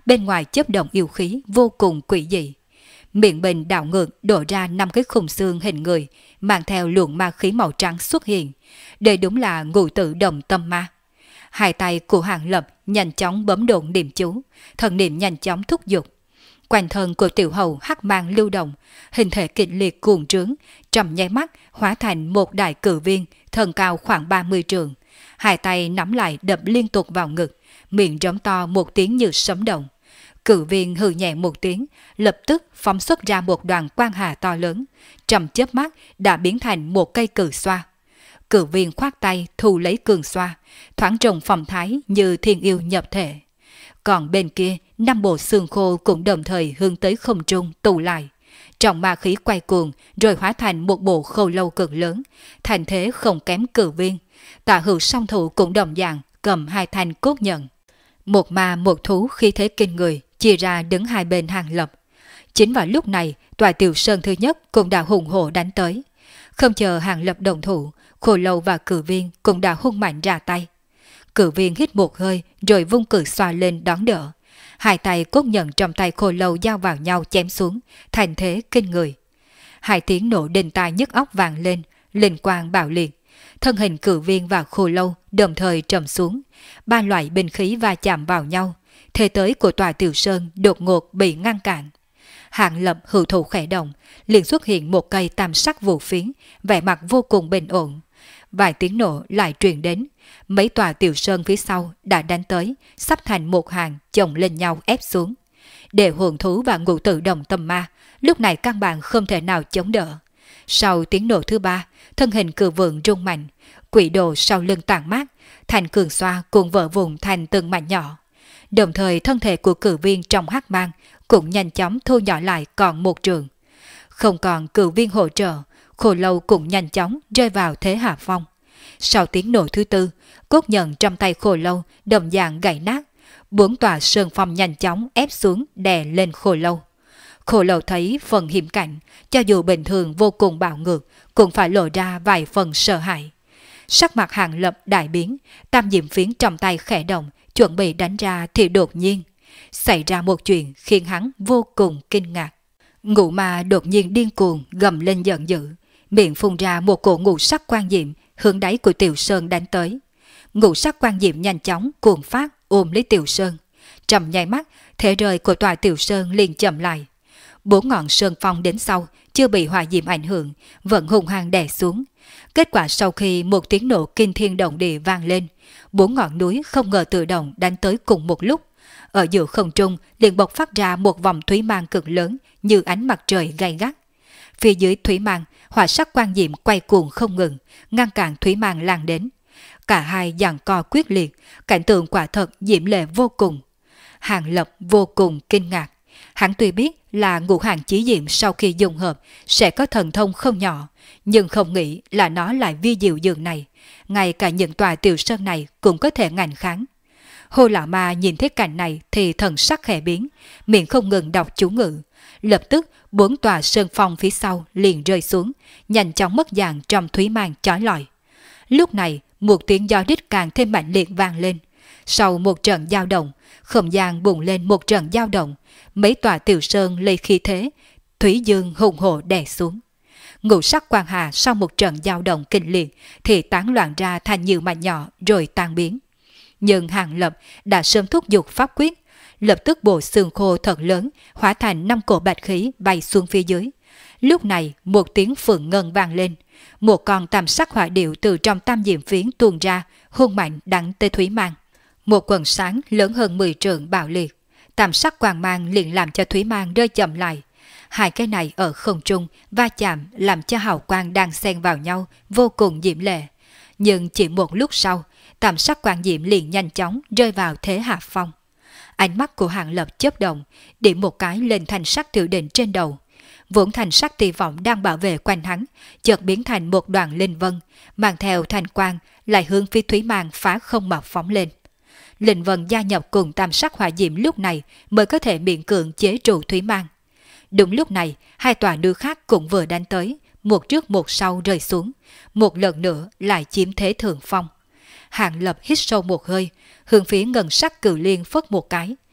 bên ngoài chớp động yêu khí vô cùng quỷ dị. Miệng bình đảo ngược đổ ra 5 cái khung xương hình người, mang theo luồng ma khí màu trắng xuất hiện. Đây đúng là ngũ tử đồng tâm ma. Hai tay của Hàng Lập nhanh chóng bấm độn niệm chú, thần niệm nhanh chóng thúc giục. Quanh thân của tiểu hầu hắc mang lưu động, hình thể kịch liệt cuồng trướng, trong nháy mắt hóa thành một đại cử viên, thân cao khoảng 30 trượng. Hai tay nắm lại đập liên tục vào ngực, miệng rống to một tiếng như sấm động. Cử viên hừ nhẹ một tiếng, lập tức phóng xuất ra một đoàn quang hà to lớn, trong chớp mắt đã biến thành một cây cử xoa. Cử viên khoát tay thu lấy cường xoa, thoáng trông phong thái như thiên yêu nhập thể. Còn bên kia, 5 bộ xương khô cũng đồng thời hướng tới không trung tụ lại. Trong ma khí quay cuồng rồi hóa thành một bộ khâu lâu cực lớn, thành thế không kém cử viên. Tả hữu song thủ cũng đồng dạng cầm 2 thanh cốt nhận. Một ma một thú khí thế kinh người, chia ra đứng hai bên Hàng Lập. Chính vào lúc này, tòa tiểu sơn thứ nhất cũng đã hùng hổ đánh tới. Không chờ Hàng Lập đồng thủ, khô lâu và cử viên cũng đã hung mạnh ra tay. Cử viên hít một hơi rồi vung cử xoa lên đón đỡ. Hai tay cốt nhận trong tay khô lâu giao vào nhau chém xuống, thành thế kinh người. Hai tiếng nổ đinh tai nhức óc vang lên, linh quang bạo liệt. Thân hình cử viên và khô lâu đồng thời trầm xuống. 3 loại binh khí va chạm vào nhau. Thế tới của tòa tiểu sơn đột ngột bị ngăn cản. Hàng Lập hữu thủ khẽ động, liền xuất hiện một cây tam sắc vũ phiến, vẻ mặt vô cùng bình ổn. Vài tiếng nổ lại truyền đến, mấy tòa tiểu sơn phía sau đã đánh tới, sắp thành một hàng chồng lên nhau ép xuống. Để hồn thú và ngũ tử đồng tâm ma, lúc này căn bản không thể nào chống đỡ. Sau tiếng nổ thứ 3, thân hình cử vượng rung mạnh, quỷ đồ sau lưng tản mát, thành cường xoa cùng vỡ vùng thành từng mảnh nhỏ. Đồng thời thân thể của cử viên trong hắc mang cũng nhanh chóng thu nhỏ lại còn một trường. Không còn cử viên hỗ trợ, khô lâu cũng nhanh chóng rơi vào thế hạ phong. Sau tiếng nổ thứ 4, cốt nhận trong tay khô lâu đồng dạng gãy nát, 4 tòa sơn phong nhanh chóng ép xuống đè lên khô lâu. Khô lâu thấy phần hiểm cảnh, cho dù bình thường vô cùng bạo ngược, cũng phải lộ ra vài phần sợ hãi. Sắc mặt Hàng Lập đại biến, tam diệm phiến trong tay khẽ động, chuẩn bị đánh ra thì đột nhiên xảy ra một chuyện khiến hắn vô cùng kinh ngạc. Ngũ ma đột nhiên điên cuồng gầm lên giận dữ, miệng phun ra một cổ ngũ sắc quan diệm hướng đáy của Tiểu Sơn đánh tới. Ngũ sắc quan diệm nhanh chóng cuồng phát ôm lấy Tiểu Sơn. Trong nháy mắt, thế rời của tòa Tiểu Sơn liền chậm lại. 4 ngọn sơn phong đến sau chưa bị hỏa diệm ảnh hưởng, vẫn hung hăng đè xuống. Kết quả sau khi một tiếng nổ kinh thiên động địa vang lên, 4 ngọn núi không ngờ tự động đánh tới cùng một lúc. Ở giữa không trung liền bộc phát ra một vòng thủy mang cực lớn như ánh mặt trời gay gắt. Phía dưới thủy mang, hỏa sắc quan diệm quay cuồng không ngừng, ngăn cản thủy mang lan đến. Cả hai giằng co quyết liệt, cảnh tượng quả thật diễm lệ vô cùng. Hàng Lập vô cùng kinh ngạc. Hắn tuy biết là ngũ hành chí diệm sau khi dùng hợp sẽ có thần thông không nhỏ, nhưng không nghĩ là nó lại vi diệu dường này. Ngay cả những tòa tiểu sơn này cũng có thể ngành kháng. Hồ Lão Ma nhìn thấy cảnh này thì thần sắc khẽ biến, miệng không ngừng đọc chú ngữ. Lập tức 4 tòa sơn phong phía sau liền rơi xuống, nhanh chóng mất dạng trong thúy mang chói lọi. Lúc này một tiếng gió rít càng thêm mạnh liệt vang lên. Sau một trận dao động, không gian bùng lên một trận dao động, mấy tòa tiểu sơn lấy khí thế, thủy dương hùng hổ đè xuống. Ngũ sắc quang hà sau một trận dao động kinh liệt thì tán loạn ra thành nhiều mảnh nhỏ rồi tan biến. Nhưng Hàng Lập đã sớm thúc giục pháp quyết, lập tức bộ xương khô thật lớn hóa thành 5 cổ bạch khí bay xuống phía dưới. Lúc này một tiếng phượng ngân vang lên, một con tam sắc hỏa điệu từ trong tam diệm phiến tuôn ra, hung mạnh đánh tới thủy mang. Một quần sáng lớn hơn 10 trượng bạo liệt, tam sắc quang mang liền làm cho thủy mang rơi chậm lại. Hai cái này ở không trung va chạm làm cho hào quang đang xen vào nhau vô cùng diễm lệ. Nhưng chỉ một lúc sau, tam sắc quang diệm liền nhanh chóng rơi vào thế hạ phong. Ánh mắt của Hàng Lập chớp động, điểm một cái lên thanh sắc tiểu định trên đầu. Vốn thành sắc kỳ vọng đang bảo vệ quanh hắn, chợt biến thành một đoàn linh vân, mang theo thanh quang lại hướng phía thủy mang phá không mà phóng lên. Linh vân gia nhập cùng tam sắc hỏa diệm lúc này mới có thể miễn cưỡng chế trụ thủy mang. Đúng lúc này, hai tòa núi khác cũng vừa đánh tới, một trước một sau rơi xuống, một lần nữa lại chiếm thế thượng phong. Hàng Lập hít sâu một hơi, hướng phía ngân sắc cử liên phất một cái.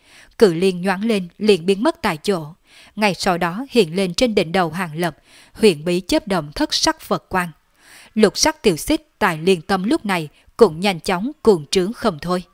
cự liên nhoáng lên liền biến mất tại chỗ. Ngay sau đó hiện lên trên đỉnh đầu Hàng Lập, huyền bí chớp động thất sắc Phật quang. Lục sắc tiểu xích tại liên tâm lúc này cũng nhanh chóng cuồng trướng không thôi.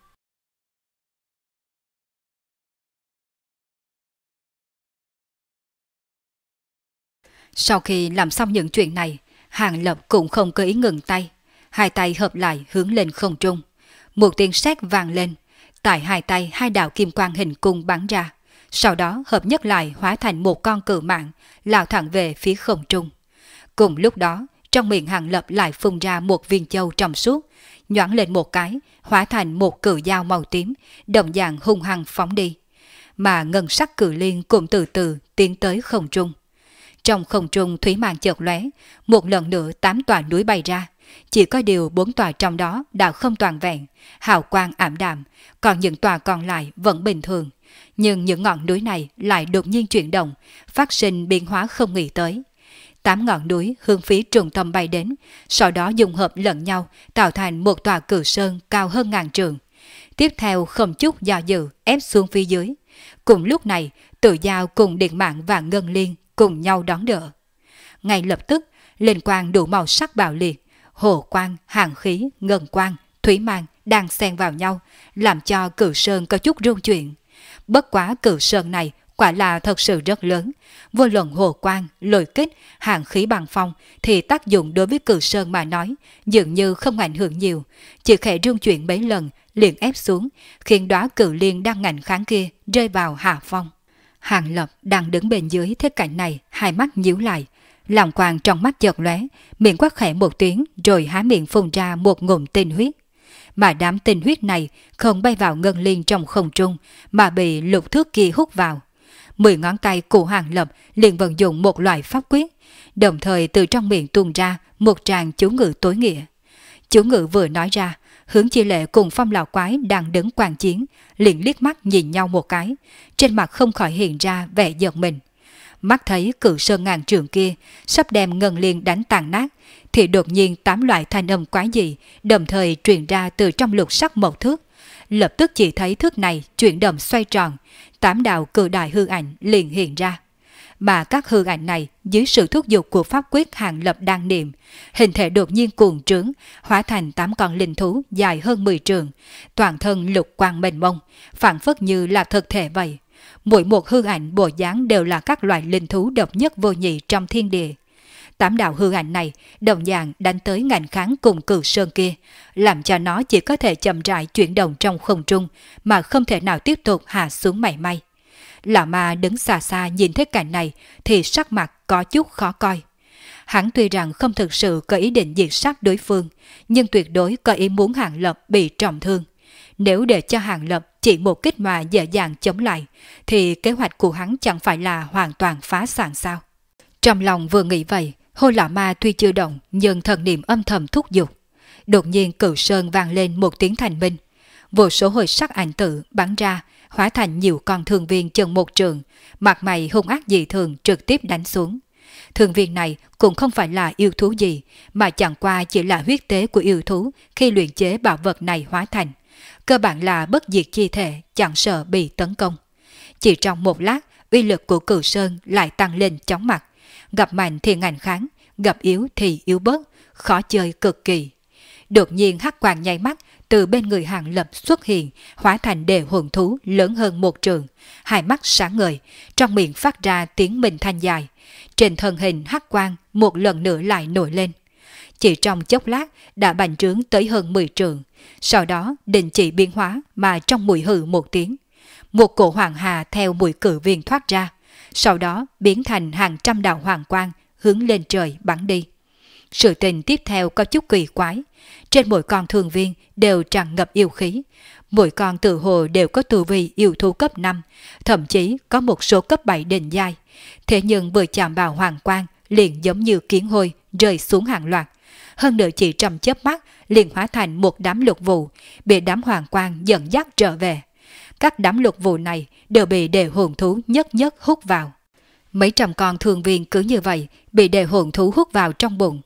Sau khi làm xong những chuyện này, Hàng Lập cũng không có ý ngừng tay. Hai tay hợp lại hướng lên không trung. Một tiếng sét vang lên. Tại hai tay hai đạo kim quang hình cung bắn ra. Sau đó hợp nhất lại hóa thành một con cự mãng, lao thẳng về phía không trung. Cùng lúc đó, trong miệng Hàng Lập lại phun ra một viên châu trong suốt, nhoáng lên một cái, hóa thành một cự dao màu tím, đồng dạng hung hăng phóng đi. Mà ngân sắc cự liên cũng từ từ tiến tới không trung. Trong không trung thủy mang chợt lóe, một lần nữa 8 tòa núi bay ra. Chỉ có điều 4 tòa trong đó đã không toàn vẹn, hào quang ảm đạm, còn những tòa còn lại vẫn bình thường. Nhưng những ngọn núi này lại đột nhiên chuyển động, phát sinh biến hóa không nghĩ tới. 8 ngọn núi hướng phía trung tâm bay đến, sau đó dung hợp lẫn nhau tạo thành một tòa cự sơn cao hơn ngàn trượng. Tiếp theo không chút do dự ép xuống phía dưới. Cùng lúc này, Tự Giao cùng Điện Mạng và Ngân Liên cùng nhau đón đỡ. Ngay lập tức, linh quang đủ màu sắc bạo liệt, hồ quang, hàn khí, ngân quang, thủy mang đang xen vào nhau, làm cho cự sơn có chút rung chuyển. Bất quá cự sơn này quả là thật sự rất lớn. Vô luận hồ quang, lôi kích, hàn khí bằng phong thì tác dụng đối với cự sơn mà nói dường như không ảnh hưởng nhiều, chỉ khẽ rung chuyển mấy lần liền ép xuống, khiến đóa cự liên đang ngạnh kháng kia rơi vào hạ phong. Hàng Lập đang đứng bên dưới thế cảnh này, hai mắt nhíu lại, lòng quang trong mắt chợt lóe, miệng quát khẽ một tiếng rồi há miệng phun ra một ngụm tinh huyết. Mà đám tinh huyết này không bay vào ngân liên trong không trung mà bị lục thước kia hút vào. 10 ngón tay của Hàng Lập liền vận dụng một loại pháp quyết, đồng thời từ trong miệng tuôn ra một tràng chú ngữ tối nghĩa. Chú ngữ vừa nói ra, Hướng Chi Lệ cùng Phong Lão Quái đang đứng quan chiến, liền liếc mắt nhìn nhau một cái, trên mặt không khỏi hiện ra vẻ giận mình. Mắt thấy cự sơn ngàn trượng kia sắp đem ngân liên đánh tàn nát, thì đột nhiên 8 loại thanh âm quái dị đồng thời truyền ra từ trong lục sắc một thước. Lập tức chỉ thấy thước này chuyển động xoay tròn, 8 đạo cự đại hư ảnh liền hiện ra. Mà các hư ảnh này dưới sự thúc giục của pháp quyết Hàng Lập đang niệm, hình thể đột nhiên cuồng trướng, hóa thành 8 con linh thú dài hơn 10 trượng, toàn thân lục quang mênh mông, phảng phất như là thực thể vậy. Mỗi một hư ảnh bộ dáng đều là các loại linh thú độc nhất vô nhị trong thiên địa. 8 đạo hư ảnh này đồng dạng đánh tới ngạnh kháng cùng cự sơn kia, làm cho nó chỉ có thể chậm rãi chuyển động trong không trung mà không thể nào tiếp tục hạ xuống mảy may. Lão Ma đứng xa xa nhìn thấy cảnh này thì sắc mặt có chút khó coi. Hắn tuy rằng không thực sự có ý định diệt sát đối phương, nhưng tuyệt đối có ý muốn Hàng Lập bị trọng thương. Nếu để cho Hàng Lập chỉ một kích mà dễ dàng chống lại, thì kế hoạch của hắn chẳng phải là hoàn toàn phá sản sao? Trong lòng vừa nghĩ vậy, Hôi Lão Ma tuy chưa động nhưng thần niệm âm thầm thúc giục. Đột nhiên cự sơn vang lên một tiếng thành minh. Vô số hồi sắc ảnh tử bắn ra, hóa thành nhiều con thương viên chừng một trượng, mặt mày hung ác dị thường trực tiếp đánh xuống. Thương viên này cũng không phải là yêu thú gì, mà chẳng qua chỉ là huyết tế của yêu thú khi luyện chế bảo vật này hóa thành. Cơ bản là bất diệt chi thể, chẳng sợ bị tấn công. Chỉ trong một lát, uy lực của cự sơn lại tăng lên chóng mặt. Gặp mạnh thì ngạnh kháng, gặp yếu thì yếu bớt, khó chơi cực kỳ. Đột nhiên hắc quang nháy mắt, từ bên người Hàng Lập xuất hiện, hóa thành đề hồn thú lớn hơn một trượng, hai mắt sáng ngời, trong miệng phát ra tiếng minh thanh dài. Trên thân hình hắc quang một lần nữa lại nổi lên. Chỉ trong chốc lát đã bành trướng tới hơn 10 trượng, sau đó đình chỉ biến hóa mà trong mũi hừ một tiếng. Một cổ hoàng hà theo mũi cử viên thoát ra, sau đó biến thành hàng trăm đạo hoàng quang hướng lên trời bắn đi. Sự tình tiếp theo có chút kỳ quái. Trên mỗi con thương viên đều tràn ngập yêu khí. Mỗi con tự hồ đều có tu vi yêu thú cấp 5, thậm chí có một số cấp 7 đỉnh giai. Thế nhưng vừa chạm vào hoàng quang liền giống như kiến hôi rơi xuống hàng loạt. Hơn nữa chỉ trong chớp mắt liền hóa thành một đám lục vụ, bị đám hoàng quang dẫn dắt trở về. Các đám lục vụ này đều bị đề hồn thú nhất nhất hút vào. Mấy trăm con thương viên cứ như vậy bị đề hồn thú hút vào trong bụng.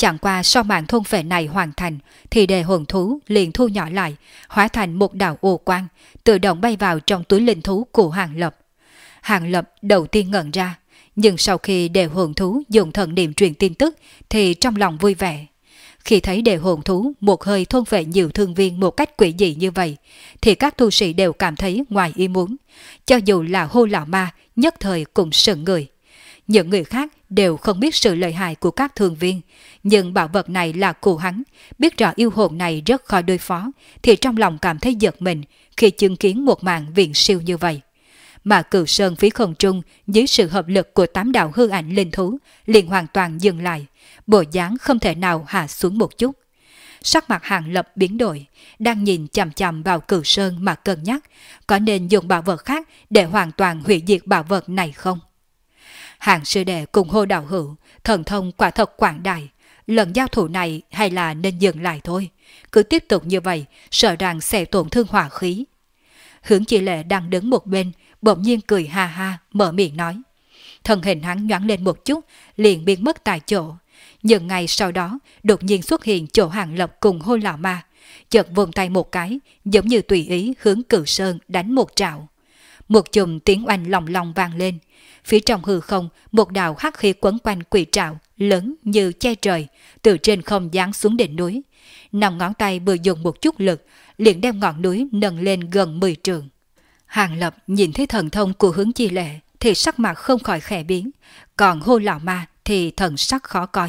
Chẳng qua sau màn thôn phệ này hoàn thành thì đề hồn thú liền thu nhỏ lại, hóa thành một đạo ô quang, tự động bay vào trong túi linh thú của Hàng Lập. Hàng Lập đầu tiên ngẩn ra, nhưng sau khi đề hồn thú dùng thần niệm truyền tin tức thì trong lòng vui vẻ. Khi thấy đề hồn thú một hơi thôn vệ nhiều thương viên một cách quỷ dị như vậy, thì các tu sĩ đều cảm thấy ngoài ý muốn. Cho dù là Hô Lão Ma nhất thời cũng sững người. Những người khác đều không biết sự lợi hại của các thương viên, nhưng bảo vật này là của hắn, biết rõ yêu hồn này rất khó đối phó, thì trong lòng cảm thấy giật mình khi chứng kiến một màn viện siêu như vậy. Mà Cửu Sơn phía không trung dưới sự hợp lực của 8 đạo hư ảnh linh thú liền hoàn toàn dừng lại, bộ dáng không thể nào hạ xuống một chút. Sắc mặt Hàng Lập biến đổi, đang nhìn chằm chằm vào Cửu Sơn mà cân nhắc có nên dùng bảo vật khác để hoàn toàn hủy diệt bảo vật này không. Hàng sư đệ cùng Hô đạo hữu, thần thông quả thật quảng đại, lần giao thủ này hay là nên dừng lại thôi, cứ tiếp tục như vậy sợ rằng sẽ tổn thương hỏa khí. Hướng Chi Lệ đang đứng một bên, bỗng nhiên cười ha ha, mở miệng nói. Thân hình hắn nhoáng lên một chút, liền biến mất tại chỗ. Nhưng ngay sau đó, đột nhiên xuất hiện chỗ Hàng Lập cùng Hô Lão Ma, chợt vùng tay một cái, giống như tùy ý hướng Cửu Sơn đánh một trảo. Một chùm tiếng oanh lòng lòng vang lên. Phía trong hư không, một đạo hắc khí quấn quanh quỷ trảo, lớn như che trời, từ trên không giáng xuống đỉnh núi. 5 ngón tay vừa dùng một chút lực, liền đem ngọn núi nâng lên gần 10 trượng. Hàng Lập nhìn thấy thần thông của Hướng Chi Lệ thì sắc mặt không khỏi khẽ biến, còn Hô Lão Ma thì thần sắc khó coi.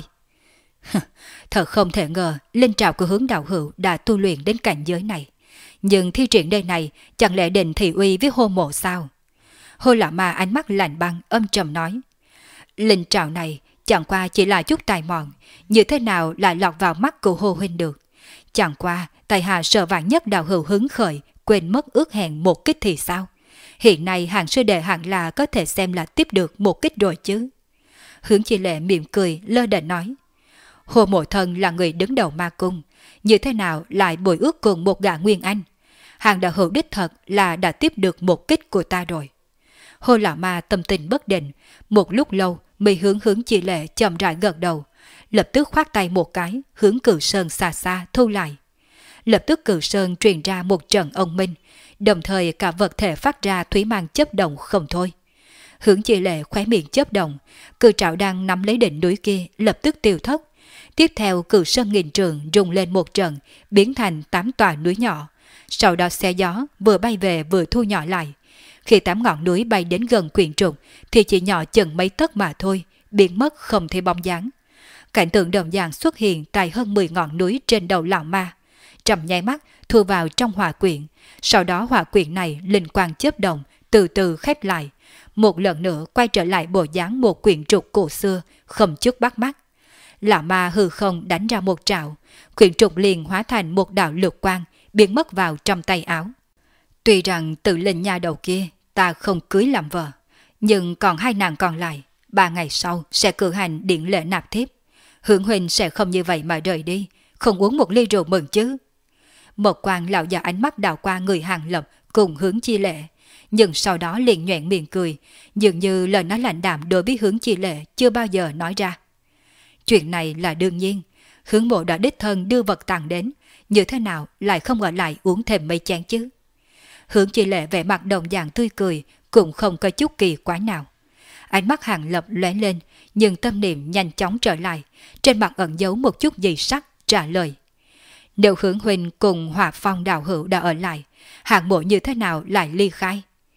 Thật không thể ngờ linh trảo của Hướng đạo hữu đã tu luyện đến cảnh giới này, nhưng thi triển đây này chẳng lẽ định thị uy với Hô mộ sao? Hô Lão Ma ánh mắt lạnh băng âm trầm nói. Linh trảo này chẳng qua chỉ là chút tài mọn, như thế nào lại lọt vào mắt của Hô huynh được? Chẳng qua tại hạ sợ vạn nhất đạo hữu hứng khởi, quên mất ước hẹn một kích thì sao? Hiện nay Hàng sư đệ hẳn là có thể xem là tiếp được một kích rồi chứ. Hướng Chi Lệ mỉm cười lơ đễnh nói. Hồ Mộ Thân là người đứng đầu ma cung, như thế nào lại bồi ước cùng một gã Nguyên Anh? Hàng đạo hữu đích thật là đã tiếp được một kích của ta rồi. Hô Lão Ma tâm tình bất định, một lúc lâu mới hướng Chi Lệ chậm rãi gật đầu, lập tức khoát tay một cái hướng Cửu Sơn xa xa thu lại. Lập tức Cửu Sơn truyền ra một trận ông minh, đồng thời cả vật thể phát ra thủy mang chớp động không thôi. Hướng Chi Lệ khóe miệng chớp động, cự trảo đang nắm lấy đỉnh núi kia lập tức tiêu thất. Tiếp theo Cửu Sơn nghìn trường rung lên một trận, biến thành 8 tòa núi nhỏ. Sau đó xe gió vừa bay về vừa thu nhỏ lại. Khi 8 ngọn núi bay đến gần quyển trục thì chỉ nhỏ chừng mấy tấc mà thôi, biến mất không thấy bóng dáng. Cảnh tượng đồng dạng xuất hiện tại hơn 10 ngọn núi trên đầu Lão Ma. Trong nháy mắt thu vào trong hỏa quyển, sau đó hỏa quyển này linh quang chớp động, từ từ khép lại, một lần nữa quay trở lại bộ dáng một quyển trục cổ xưa, không chút bắt mắt. Lão Ma hư không đánh ra một trảo, quyển trục liền hóa thành một đạo lục quang, biến mất vào trong tay áo. Tuy rằng Tự Linh nha đầu kia ta không cưới làm vợ, nhưng còn 2 nàng còn lại, 3 ngày sau sẽ cử hành điển lễ nạp thiếp. Hướng huynh sẽ không như vậy mà rời đi, không uống một ly rượu mừng chứ? Một quan lão già ánh mắt đảo qua người Hàng Lập cùng Hướng Chi Lệ, nhưng sau đó liền nhoẻn miệng cười, dường như lời nói lạnh đạm đối với Hướng Chi Lệ chưa bao giờ nói ra. Chuyện này là đương nhiên, Hướng mộ đã đích thân đưa vật tặng đến, như thế nào lại không ở lại uống thêm mấy chén chứ? Hướng Chi Lệ vẻ mặt đồng dạng tươi cười, cũng không có chút kỳ quái nào. Ánh mắt Hàng Lập lóe lên, nhưng tâm niệm nhanh chóng trở lại, trên mặt ẩn giấu một chút dị sắc, trả lời. Nếu Hướng huynh cùng Hỏa Phong đạo hữu đã ở lại, hạng mộ như thế nào lại ly khai?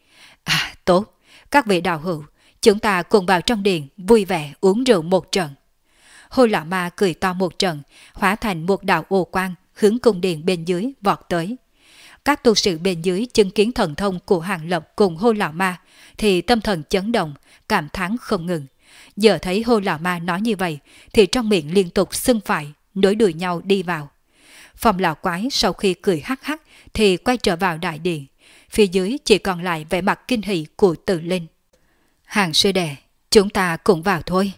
À, tốt, các vị đạo hữu, chúng ta cùng vào trong điện vui vẻ uống rượu một trận. Hô Lão Ma cười to một trận, hóa thành một đạo ô quang hướng cung điện bên dưới vọt tới. Các tu sĩ bên dưới chứng kiến thần thông của Hàng Lập cùng Hô Lão Ma thì tâm thần chấn động, cảm thán không ngừng. Giờ thấy Hô Lão Ma nói như vậy thì trong miệng liên tục xưng phải, nối đuôi nhau đi vào. Phòng lão quái sau khi cười hắc hắc thì quay trở vào đại điện. Phía dưới chỉ còn lại vẻ mặt kinh hỉ của Tự Linh. Hàng sư đệ, chúng ta cũng vào thôi.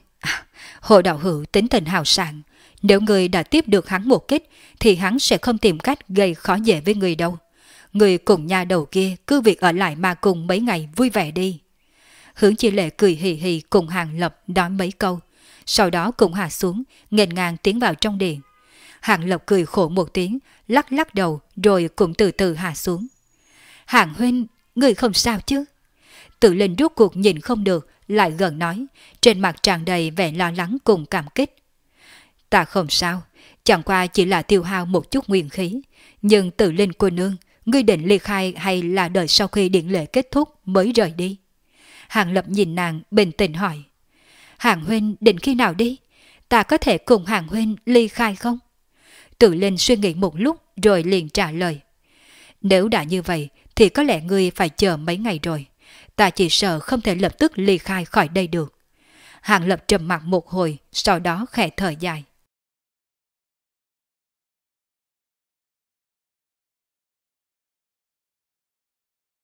Hồ đạo hữu tính tình hào sảng, nếu người đã tiếp được hắn một kích thì hắn sẽ không tìm cách gây khó dễ với người đâu. Người cùng nhà đầu kia cứ việc ở lại ma cung mấy ngày vui vẻ đi. Hướng Chi Lệ cười hì hì cùng Hàng Lập nói mấy câu, sau đó cùng hạ xuống, nghênh ngang tiến vào trong điện. Hàng Lập cười khổ một tiếng, lắc lắc đầu rồi cũng từ từ hạ xuống. Hàng huynh, người không sao chứ? Tự Linh rốt cuộc nhìn không được, lại gần nói, trên mặt tràn đầy vẻ lo lắng cùng cảm kích. Ta không sao, chẳng qua chỉ là tiêu hao một chút nguyên khí. Nhưng Tự Linh cô nương, ngươi định ly khai hay là đợi sau khi điện lễ kết thúc mới rời đi? Hàng Lập nhìn nàng bình tĩnh hỏi. Hàng huynh định khi nào đi? Ta có thể cùng Hàng huynh ly khai không? Tự Linh suy nghĩ một lúc rồi liền trả lời. Nếu đã như vậy thì có lẽ ngươi phải chờ mấy ngày rồi. Ta chỉ sợ không thể lập tức ly khai khỏi đây được. Hàng Lập trầm mặc một hồi, sau đó khẽ thở dài.